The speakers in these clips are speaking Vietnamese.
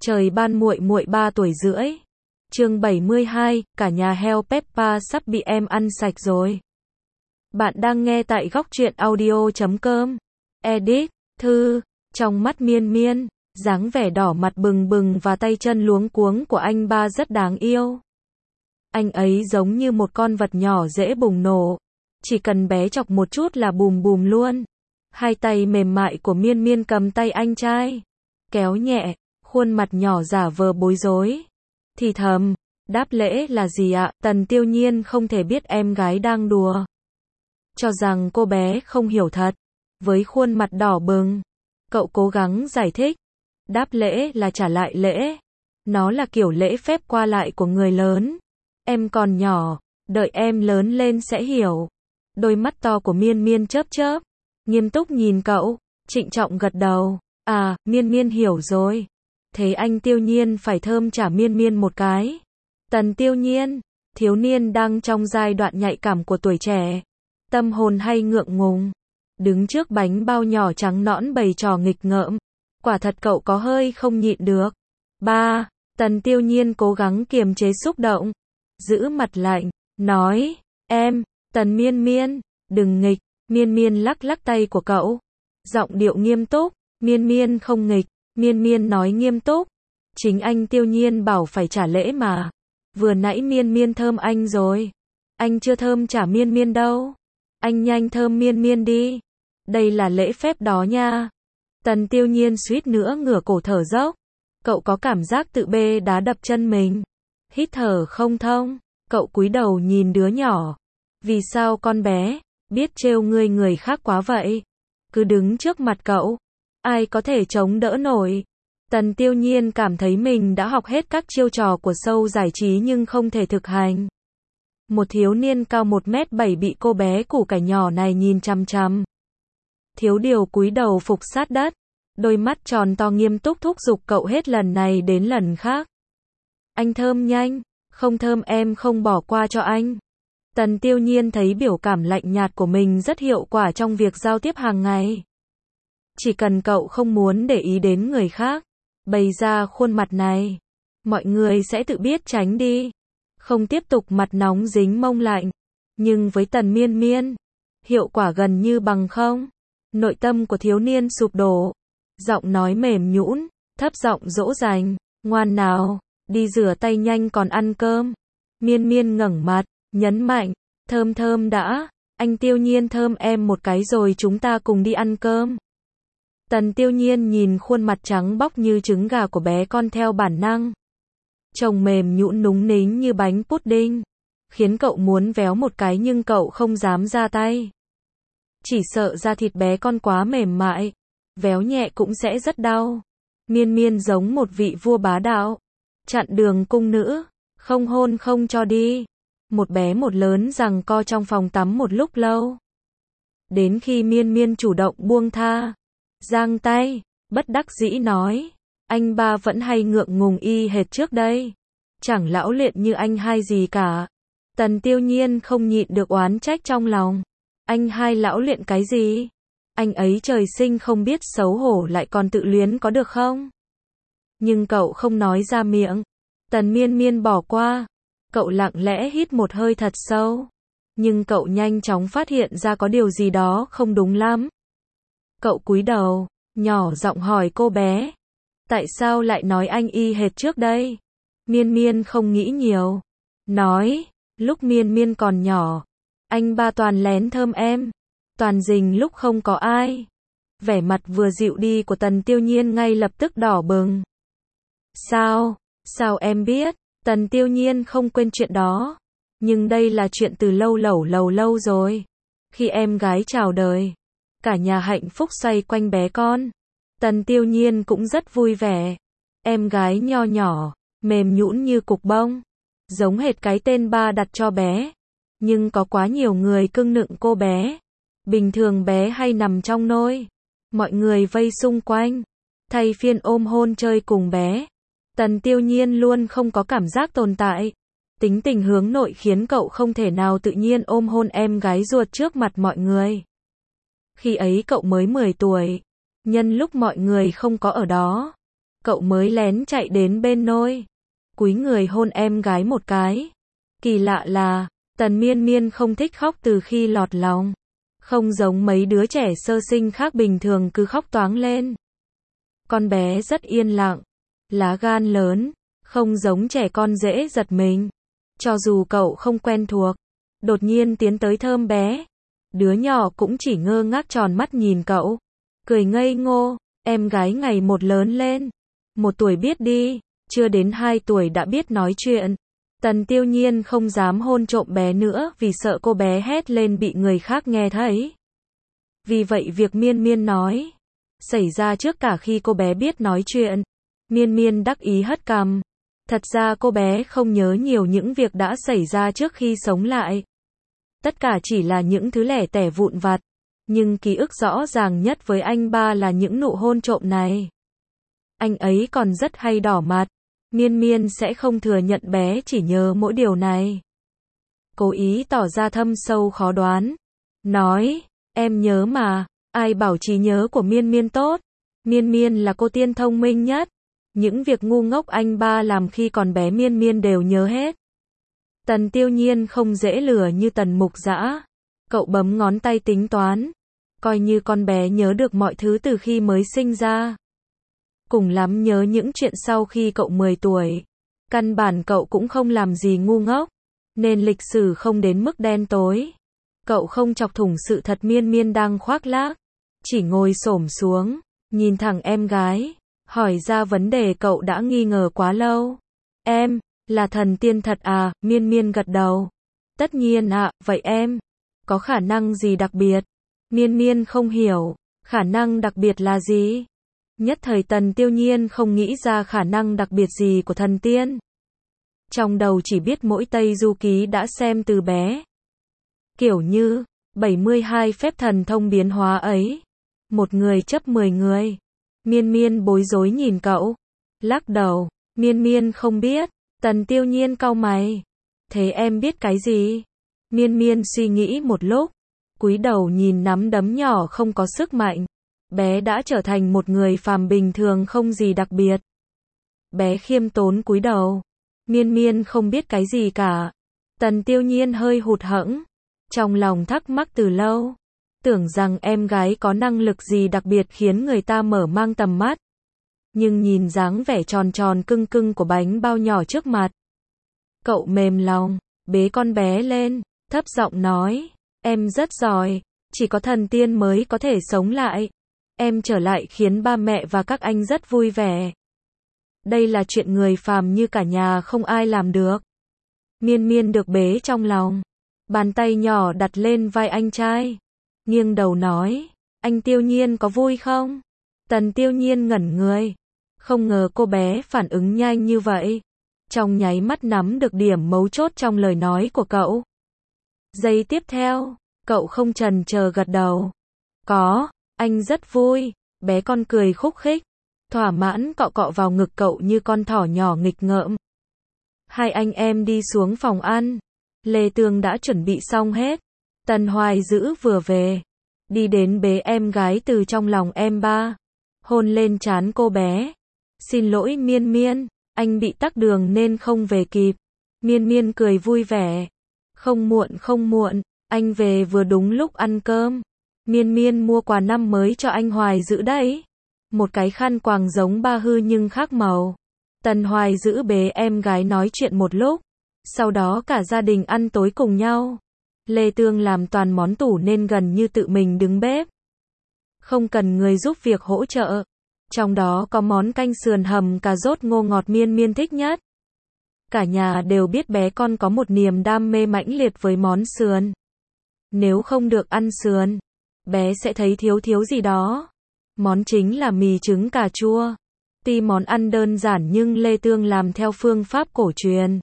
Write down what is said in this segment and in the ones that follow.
Trời ban muội muội 3 tuổi rưỡi. Chương 72, cả nhà heo Peppa sắp bị em ăn sạch rồi. Bạn đang nghe tại góc truyện audio.com. Edit, Thư, trong mắt Miên Miên, dáng vẻ đỏ mặt bừng bừng và tay chân luống cuống của anh ba rất đáng yêu. Anh ấy giống như một con vật nhỏ dễ bùng nổ. Chỉ cần bé chọc một chút là bùm bùm luôn. Hai tay mềm mại của Miên Miên cầm tay anh trai, kéo nhẹ, khuôn mặt nhỏ giả vờ bối rối. Thì thầm, đáp lễ là gì ạ? Tần Tiêu Nhiên không thể biết em gái đang đùa. Cho rằng cô bé không hiểu thật. Với khuôn mặt đỏ bừng, cậu cố gắng giải thích. Đáp lễ là trả lại lễ. Nó là kiểu lễ phép qua lại của người lớn. Em còn nhỏ, đợi em lớn lên sẽ hiểu. Đôi mắt to của Miên Miên chớp chớp, nghiêm túc nhìn cậu, trịnh trọng gật đầu. À, Miên Miên hiểu rồi. Thế anh Tiêu Nhiên phải thơm trả Miên Miên một cái. Tần Tiêu Nhiên, thiếu niên đang trong giai đoạn nhạy cảm của tuổi trẻ, tâm hồn hay ngượng ngùng, đứng trước bánh bao nhỏ trắng nõn bày trò nghịch ngợm. Quả thật cậu có hơi không nhịn được. Ba, Tần Tiêu Nhiên cố gắng kiềm chế xúc động, giữ mặt lạnh, nói, em, Tần Miên Miên, đừng nghịch. Miên Miên lắc lắc tay của cậu, giọng điệu nghiêm túc. Miên Miên không nghịch. Miên Miên nói nghiêm túc. Chính anh Tiêu Nhiên bảo phải trả lễ mà. Vừa nãy Miên Miên thơm anh rồi. Anh chưa thơm trả Miên Miên đâu. Anh nhanh thơm Miên Miên đi. Đây là lễ phép đó nha. Tần Tiêu Nhiên suýt nữa ngửa cổ thở dốc. Cậu có cảm giác tự bê đá đập chân mình. Hít thở không thông. Cậu cúi đầu nhìn đứa nhỏ. Vì sao con bé biết trêu người khác quá vậy? Cứ đứng trước mặt cậu, ai có thể chống đỡ nổi. Tần Tiêu Nhiên cảm thấy mình đã học hết các chiêu trò của show giải trí nhưng không thể thực hành. Một thiếu niên cao 1m7 bị cô bé củ cải nhỏ này nhìn chằm chằm. Thiếu điều cúi đầu phục sát đất, đôi mắt tròn to nghiêm túc thúc giục cậu hết lần này đến lần khác. Anh thơm nhanh, không thơm em không bỏ qua cho anh. Tần Tiêu Nhiên thấy biểu cảm lạnh nhạt của mình rất hiệu quả trong việc giao tiếp hàng ngày. Chỉ cần cậu không muốn để ý đến người khác, bày ra khuôn mặt này, mọi người sẽ tự biết tránh đi. Không tiếp tục mặt nóng dính mông lạnh. Nhưng với Tần Miên Miên, hiệu quả gần như bằng không. Nội tâm của thiếu niên sụp đổ. Giọng nói mềm nhũn, thấp giọng dỗ dành. Ngoan nào, đi rửa tay nhanh còn ăn cơm. Miên Miên ngẩng mặt, nhấn mạnh, thơm thơm đã. Anh Tiêu Nhiên thơm em một cái rồi chúng ta cùng đi ăn cơm. Tần Tiêu Nhiên nhìn khuôn mặt trắng bóc như trứng gà của bé con theo bản năng. Trông mềm nhũn núng nính như bánh pudding, khiến cậu muốn véo một cái nhưng cậu không dám ra tay. Chỉ sợ da thịt bé con quá mềm mại, véo nhẹ cũng sẽ rất đau. Miên Miên giống một vị vua bá đạo, chặn đường cung nữ, không hôn không cho đi. Một bé một lớn giằng co trong phòng tắm một lúc lâu. Đến khi Miên Miên chủ động buông tha, giang tay, bất đắc dĩ nói, anh ba vẫn hay ngượng ngùng y hệt trước đây. Chẳng lão luyện như anh hai gì cả. Tần Tiêu Nhiên không nhịn được oán trách trong lòng. Anh hai lão luyện cái gì? Anh ấy trời sinh không biết xấu hổ lại còn tự luyến có được không? Nhưng cậu không nói ra miệng. Tần Miên Miên bỏ qua. Cậu lặng lẽ hít một hơi thật sâu. Nhưng cậu nhanh chóng phát hiện ra có điều gì đó không đúng lắm. Cậu cúi đầu, nhỏ giọng hỏi cô bé. Tại sao lại nói anh y hệt trước đây? Miên Miên không nghĩ nhiều. Nói, lúc Miên Miên còn nhỏ, anh ba toàn lén thơm em. Toàn rình lúc không có ai. Vẻ mặt vừa dịu đi của Tần Tiêu Nhiên ngay lập tức đỏ bừng. Sao? Sao em biết? Tần Tiêu Nhiên không quên chuyện đó. Nhưng đây là chuyện từ lâu rồi. Khi em gái chào đời, cả nhà hạnh phúc xoay quanh bé con. Tần Tiêu Nhiên cũng rất vui vẻ. Em gái nho nhỏ, mềm nhũn như cục bông, giống hệt cái tên ba đặt cho bé. Nhưng có quá nhiều người cưng nựng cô bé. Bình thường bé hay nằm trong nôi. Mọi người vây xung quanh, thay phiên ôm hôn chơi cùng bé. Tần Tiêu Nhiên luôn không có cảm giác tồn tại. Tính tình hướng nội khiến cậu không thể nào tự nhiên ôm hôn em gái ruột trước mặt mọi người. Khi ấy cậu mới 10 tuổi. Nhân lúc mọi người không có ở đó, cậu mới lén chạy đến bên nôi, cúi người hôn em gái một cái. Kỳ lạ là, Tần Miên Miên không thích khóc từ khi lọt lòng. Không giống mấy đứa trẻ sơ sinh khác bình thường cứ khóc toáng lên. Con bé rất yên lặng, lá gan lớn, không giống trẻ con dễ giật mình. Cho dù cậu không quen thuộc, đột nhiên tiến tới thơm bé, đứa nhỏ cũng chỉ ngơ ngác tròn mắt nhìn cậu, cười ngây ngô. Em gái ngày một lớn lên, 1 tuổi biết đi, chưa đến 2 tuổi đã biết nói chuyện. Tần Tiêu Nhiên không dám hôn trộm bé nữa vì sợ cô bé hét lên bị người khác nghe thấy. Vì vậy việc Miên Miên nói xảy ra trước cả khi cô bé biết nói chuyện. Miên Miên đắc ý hất cằm. Thật ra cô bé không nhớ nhiều những việc đã xảy ra trước khi sống lại. Tất cả chỉ là những thứ lẻ tẻ vụn vặt. Nhưng ký ức rõ ràng nhất với anh ba là những nụ hôn trộm này. Anh ấy còn rất hay đỏ mặt. Miên Miên sẽ không thừa nhận bé chỉ nhớ mỗi điều này. Cố ý tỏ ra thâm sâu khó đoán. Nói, em nhớ mà, ai bảo trí nhớ của Miên Miên tốt. Miên Miên là cô tiên thông minh nhất. Những việc ngu ngốc anh ba làm khi còn bé Miên Miên đều nhớ hết. Tần Tiêu Nhiên không dễ lừa như Tần Mục Dã. Cậu bấm ngón tay tính toán. Coi như con bé nhớ được mọi thứ từ khi mới sinh ra. Cùng lắm nhớ những chuyện sau khi cậu 10 tuổi. Căn bản cậu cũng không làm gì ngu ngốc. Nên lịch sử không đến mức đen tối. Cậu không chọc thủng sự thật Miên Miên đang khoác lác. Chỉ ngồi xổm xuống, nhìn thẳng em gái. Hỏi ra vấn đề cậu đã nghi ngờ quá lâu. Em, là thần tiên thật à? Miên Miên gật đầu. Tất nhiên ạ, vậy em có khả năng gì đặc biệt? Miên Miên không hiểu, khả năng đặc biệt là gì? Nhất thời Tần Tiêu Nhiên không nghĩ ra khả năng đặc biệt gì của thần tiên. Trong đầu chỉ biết mỗi Tây Du Ký đã xem từ bé. Kiểu như, 72 phép thần thông biến hóa ấy. Một người chấp 10 người. Miên Miên bối rối nhìn cậu. Lắc đầu, Miên Miên không biết. Tần Tiêu Nhiên cau mày. Thế em biết cái gì? Miên Miên suy nghĩ một lúc. Cúi đầu nhìn nắm đấm nhỏ không có sức mạnh. Bé đã trở thành một người phàm bình thường không gì đặc biệt. Bé khiêm tốn cúi đầu. Miên Miên không biết cái gì cả. Tần Tiêu Nhiên hơi hụt hẫng. Trong lòng thắc mắc từ lâu. Tưởng rằng em gái có năng lực gì đặc biệt khiến người ta mở mang tầm mắt. Nhưng nhìn dáng vẻ tròn tròn cưng cưng của bánh bao nhỏ trước mặt. Cậu mềm lòng, bế con bé lên, thấp giọng nói. Em rất giỏi, chỉ có thần tiên mới có thể sống lại. Em trở lại khiến ba mẹ và các anh rất vui vẻ. Đây là chuyện người phàm như cả nhà không ai làm được. Miên Miên được bế trong lòng. Bàn tay nhỏ đặt lên vai anh trai. Nghiêng đầu nói, anh Tiêu Nhiên có vui không? Tần Tiêu Nhiên ngẩn người. Không ngờ cô bé phản ứng nhanh như vậy. Trong nháy mắt nắm được điểm mấu chốt trong lời nói của cậu. Giây tiếp theo, cậu không chần chờ gật đầu. Có, anh rất vui. Bé con cười khúc khích. Thỏa mãn cọ cọ vào ngực cậu như con thỏ nhỏ nghịch ngợm. Hai anh em đi xuống phòng ăn. Lê Tương đã chuẩn bị xong hết. Tần Hoài Dữ vừa về. Đi đến bế em gái từ trong lòng em ba. Hôn lên trán cô bé. Xin lỗi Miên Miên, anh bị tắc đường nên không về kịp. Miên Miên cười vui vẻ. Không muộn, anh về vừa đúng lúc ăn cơm. Miên Miên mua quà năm mới cho anh Hoài Dữ đấy. Một cái khăn quàng giống ba hư nhưng khác màu. Tần Hoài Dữ bế em gái nói chuyện một lúc. Sau đó cả gia đình ăn tối cùng nhau. Lê Tương làm toàn món tủ nên gần như tự mình đứng bếp. Không cần người giúp việc hỗ trợ. Trong đó có món canh sườn hầm cà rốt ngô ngọt Miên Miên thích nhất. Cả nhà đều biết bé con có một niềm đam mê mãnh liệt với món sườn. Nếu không được ăn sườn, bé sẽ thấy thiếu gì đó. Món chính là mì trứng cà chua. Tuy món ăn đơn giản nhưng Lê Tương làm theo phương pháp cổ truyền.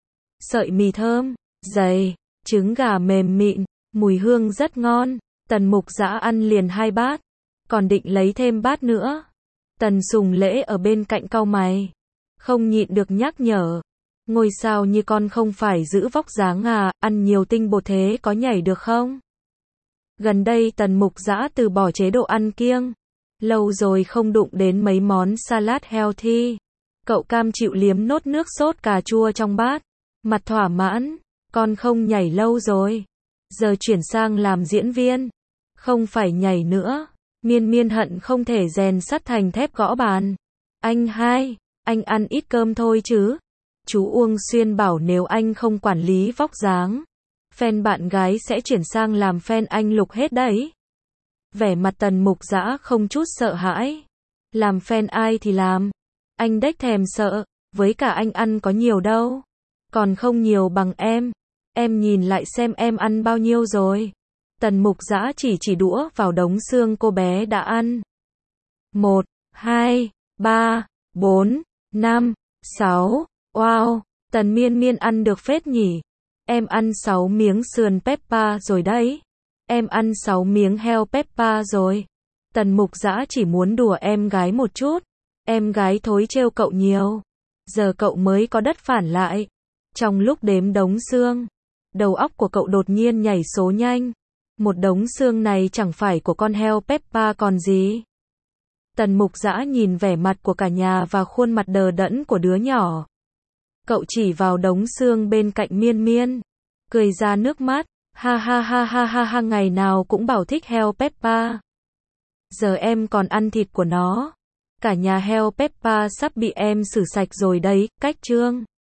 Sợi mì thơm, dày, trứng gà mềm mịn, mùi hương rất ngon. Tần Mục Dã ăn liền 2 bát, còn định lấy thêm bát nữa. Tần Sùng Lễ ở bên cạnh cau mày, không nhịn được nhắc nhở. Ngôi sao như con không phải giữ vóc dáng à, ăn nhiều tinh bột thế có nhảy được không? Gần đây Tần Mục Dã từ bỏ chế độ ăn kiêng. Lâu rồi không đụng đến mấy món salad healthy. Cậu cam chịu liếm nốt nước sốt cà chua trong bát. Mặt thỏa mãn. Con không nhảy lâu rồi. Giờ chuyển sang làm diễn viên. Không phải nhảy nữa. Miên Miên hận không thể rèn sắt thành thép gõ bàn. Anh hai, anh ăn ít cơm thôi chứ. Chú Uông Xuyên bảo nếu anh không quản lý vóc dáng, fan bạn gái sẽ chuyển sang làm fan anh Lục hết đấy. Vẻ mặt Tần Mục Dã không chút sợ hãi. Làm fan ai thì làm. Anh đếch thèm sợ, với cả anh ăn có nhiều đâu. Còn không nhiều bằng em. Em nhìn lại xem em ăn bao nhiêu rồi. Tần Mục Dã chỉ đũa vào đống xương cô bé đã ăn. 1, 2, 3, 4, 5, 6. Wow, Tần Miên Miên ăn được phết nhỉ. Em ăn 6 miếng sườn peppa rồi đấy. Em ăn 6 miếng heo peppa rồi. Tần Mục Dã chỉ muốn đùa em gái một chút. Em gái thối trêu cậu nhiều. Giờ cậu mới có đất phản lại. Trong lúc đếm đống xương, đầu óc của cậu đột nhiên nhảy số nhanh. Một đống xương này chẳng phải của con heo Peppa còn gì. Tần Mục Dã nhìn vẻ mặt của cả nhà và khuôn mặt đờ đẫn của đứa nhỏ. Cậu chỉ vào đống xương bên cạnh Miên Miên, cười ra nước mắt. Ha ha ha ha ha ha, ngày nào cũng bảo thích heo Peppa. Giờ em còn ăn thịt của nó. Cả nhà heo Peppa sắp bị em xử sạch rồi đấy, cách chương.